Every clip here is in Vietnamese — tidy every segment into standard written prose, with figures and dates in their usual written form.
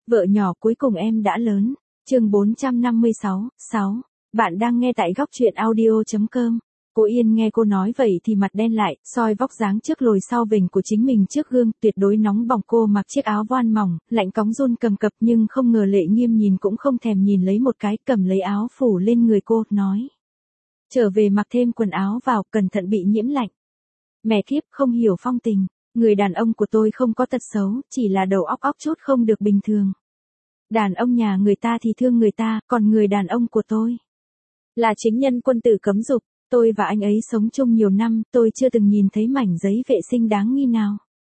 Vợ nhỏ cuối cùng em đã lớn. Chương 456, 6. Bạn đang nghe tại góc truyện audio.com. Cô Yên nghe cô nói vậy thì mặt đen lại, soi vóc dáng trước lồi sau vểnh của chính mình trước gương, tuyệt đối nóng bỏng. Cô mặc chiếc áo voan mỏng, lạnh cóng run cầm cập, nhưng không ngờ Lệ Nghiêm nhìn cũng không thèm nhìn lấy một cái, cầm lấy áo phủ lên người cô, nói: trở về mặc thêm quần áo vào, cẩn thận bị nhiễm lạnh. Mẹ kiếp, không hiểu phong tình. Người đàn ông của tôi không có tật xấu, chỉ là đầu óc chút không được bình thường. Đàn ông nhà người ta thì thương người ta, còn người đàn ông của tôi là chính nhân quân tử cấm dục. Tôi và anh ấy sống chung nhiều năm, tôi chưa từng nhìn thấy mảnh giấy vệ sinh đáng nghi nào.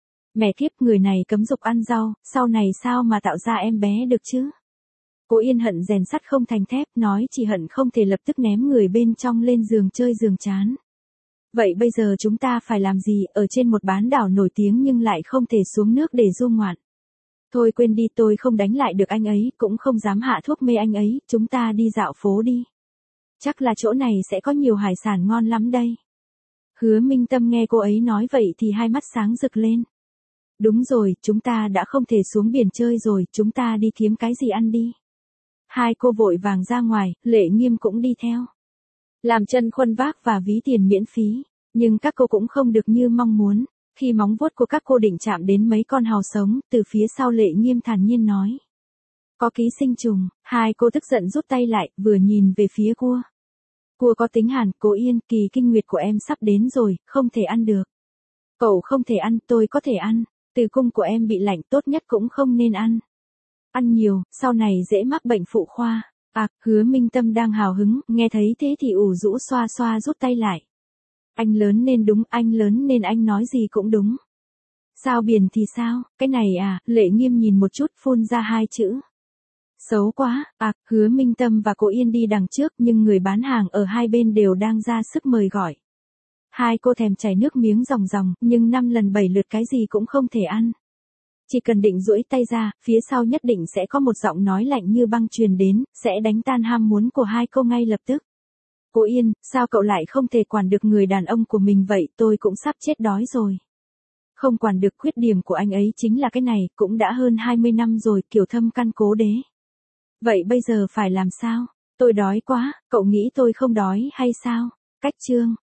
Mẹ kiếp, người này cấm dục ăn rau, sau này sao mà tạo ra em bé được chứ? Cô Yên hận rèn sắt không thành thép, nói chỉ hận không thể lập tức ném người bên trong lên giường chơi giường chán. Vậy bây giờ chúng ta phải làm gì, ở trên một bán đảo nổi tiếng nhưng lại không thể xuống nước để du ngoạn? Thôi quên đi, tôi không đánh lại được anh ấy, cũng không dám hạ thuốc mê anh ấy, chúng ta đi dạo phố đi. Chắc là chỗ này sẽ có nhiều hải sản ngon lắm đây. Hứa Minh Tâm nghe cô ấy nói vậy thì hai mắt sáng rực lên. Đúng rồi, chúng ta đã không thể xuống biển chơi rồi, chúng ta đi kiếm cái gì ăn đi. Hai cô vội vàng ra ngoài, Lệ Nghiêm cũng đi theo. Làm chân khuân vác và ví tiền miễn phí, nhưng các cô cũng không được như mong muốn. Khi móng vuốt của các cô định chạm đến mấy con hàu sống, từ phía sau Lệ Nghiêm thản nhiên nói: có ký sinh trùng. Hai cô tức giận rút tay lại, vừa nhìn về phía cua. Cua có tính hàn. Cô Yên, kỳ kinh nguyệt của em sắp đến rồi, không thể ăn được. Cậu không thể ăn, tôi có thể ăn. Tử cung của em bị lạnh, tốt nhất cũng không nên ăn. Ăn nhiều, sau này dễ mắc bệnh phụ khoa. Hứa Minh Tâm đang hào hứng, nghe thấy thế thì ủ rũ xoa xoa rút tay lại. Anh lớn nên đúng, anh lớn nên anh nói gì cũng đúng. Sao biển thì sao, cái này Lệ Nghiêm nhìn một chút, phun ra hai chữ: xấu quá. Hứa Minh Tâm và cô Yên đi đằng trước, nhưng người bán hàng ở hai bên đều đang ra sức mời gọi. Hai cô thèm chảy nước miếng ròng ròng, nhưng 5 lần 7 lượt cái gì cũng không thể ăn. Chỉ cần định duỗi tay ra, phía sau nhất định sẽ có một giọng nói lạnh như băng truyền đến, sẽ đánh tan ham muốn của hai cô ngay lập tức. Cô Yên, sao cậu lại không thể quản được người đàn ông của mình vậy, tôi cũng sắp chết đói rồi. Không quản được, khuyết điểm của anh ấy chính là cái này, cũng đã hơn 20 năm rồi, kiểu thâm căn cố đế. Vậy bây giờ phải làm sao? Tôi đói quá, cậu nghĩ tôi không đói hay sao? Cách chương